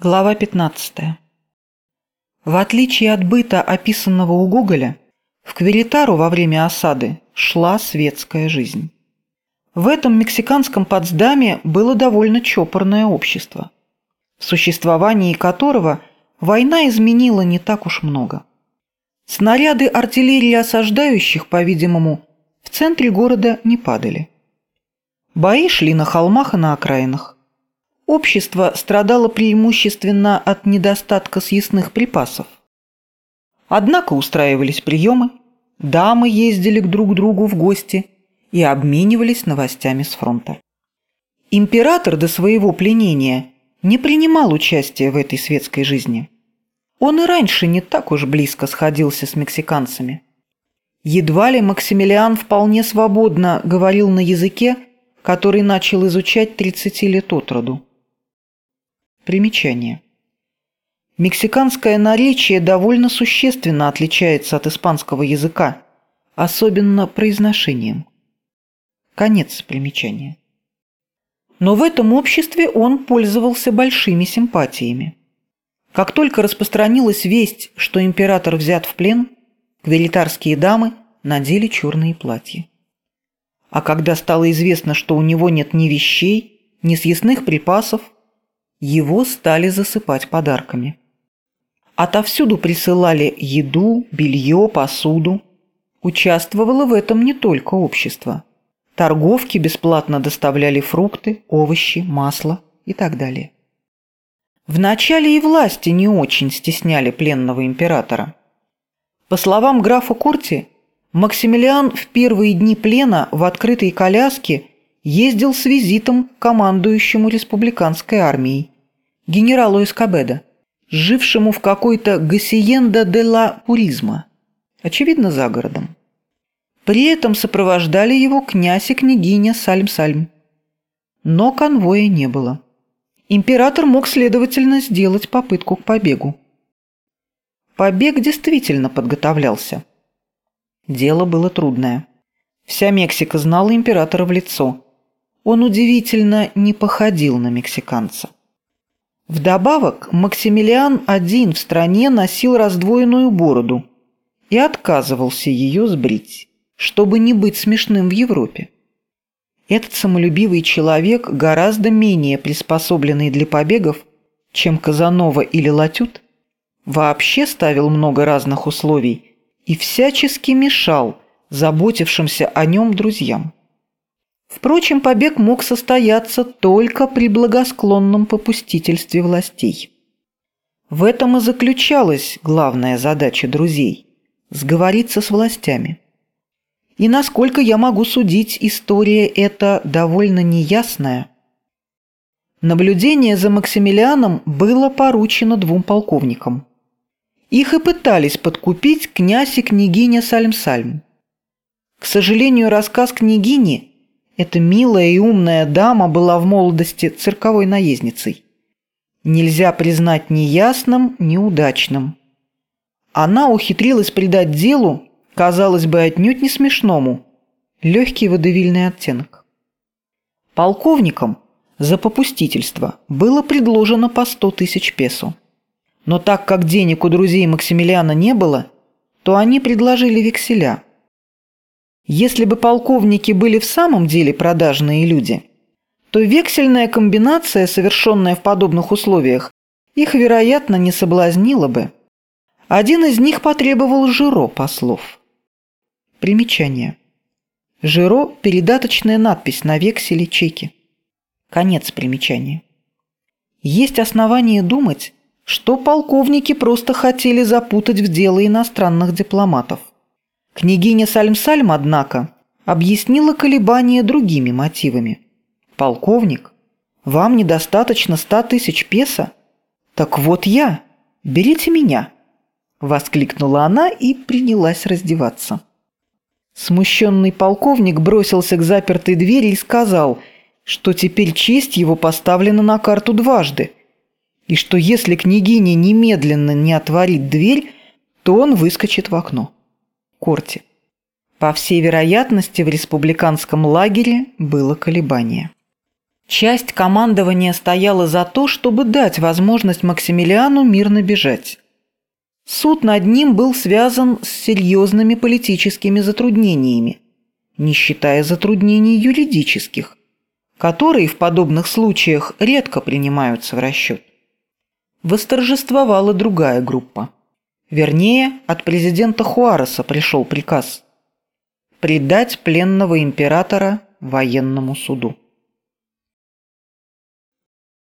Глава 15. В отличие от быта, описанного у Гоголя, в Квиритару во время осады шла светская жизнь. В этом мексиканском Потсдаме было довольно чопорное общество, в существовании которого война изменила не так уж много. Снаряды артиллерии осаждающих, по-видимому, в центре города не падали. Бои шли на холмах и на окраинах. Общество страдало преимущественно от недостатка съестных припасов. Однако устраивались приемы, дамы ездили друг к другу в гости и обменивались новостями с фронта. Император до своего пленения не принимал участия в этой светской жизни. Он и раньше не так уж близко сходился с мексиканцами. Едва ли Максимилиан вполне свободно говорил на языке, который начал изучать 30 лет от роду. Примечание. Мексиканское наречие довольно существенно отличается от испанского языка, особенно произношением. Конец примечания. Но в этом обществе он пользовался большими симпатиями. Как только распространилась весть, что император взят в плен, квиритарские дамы надели черные платья. А когда стало известно, что у него нет ни вещей, ни съестных припасов, его стали засыпать подарками. Отовсюду присылали еду, белье, посуду. Участвовало в этом не только общество. Торговки бесплатно доставляли фрукты, овощи, масло и так далее. Вначале и власти не очень стесняли пленного императора. По словам графа Корти, Максимилиан в первые дни плена в открытой коляске ездил с визитом к командующему республиканской армией, генералу Эскобедо, жившему в какой-то Гасиенда де ла Пуризма, очевидно, за городом. При этом сопровождали его князь и княгиня Сальм-Сальм. Но конвоя не было. Император мог, следовательно, сделать попытку к побегу. Побег действительно подготовлялся. Дело было трудное. Вся Мексика знала императора в лицо. Он удивительно не походил на мексиканца. Вдобавок, Максимилиан один в стране носил раздвоенную бороду и отказывался ее сбрить, чтобы не быть смешным в Европе. Этот самолюбивый человек, гораздо менее приспособленный для побегов, чем Казанова или Латют, вообще ставил много разных условий и всячески мешал заботившимся о нем друзьям. Впрочем, побег мог состояться только при благосклонном попустительстве властей. В этом и заключалась главная задача друзей – сговориться с властями. И, насколько я могу судить, история эта довольно неясная. Наблюдение за Максимилианом было поручено 2 полковникам. Их и пытались подкупить князь и княгиня Сальм-Сальм. К сожалению, рассказ княгини – эта милая и умная дама была в молодости цирковой наездницей. Нельзя признать ни ясным, ни удачным. Она ухитрилась придать делу, казалось бы, отнюдь не смешному, легкий водевильный оттенок. Полковникам за попустительство было предложено по 100 тысяч песо. Но так как денег у друзей Максимилиана не было, то они предложили векселя. Если бы полковники были в самом деле продажные люди, то вексельная комбинация, совершенная в подобных условиях, их, вероятно, не соблазнила бы. Один из них потребовал жиро послов. Примечание. Жиро – передаточная надпись на векселе чеки. Конец примечания. Есть основания думать, что полковники просто хотели запутать в дело иностранных дипломатов. Княгиня Сальм-Сальм, однако, объяснила колебания другими мотивами. «Полковник, вам недостаточно 100 тысяч песо? Так вот я, берите меня!» Воскликнула она и принялась раздеваться. Смущенный полковник бросился к запертой двери и сказал, что теперь честь его поставлена на карту дважды, и что если княгиня немедленно не отворит дверь, то он выскочит в окно. Корти. По всей вероятности, в республиканском лагере было колебание. Часть командования стояла за то, чтобы дать возможность Максимилиану мирно бежать. Суд над ним был связан с серьезными политическими затруднениями, не считая затруднений юридических, которые в подобных случаях редко принимаются в расчет. Восторжествовала другая группа. Вернее, от президента Хуареса пришел приказ предать пленного императора военному суду.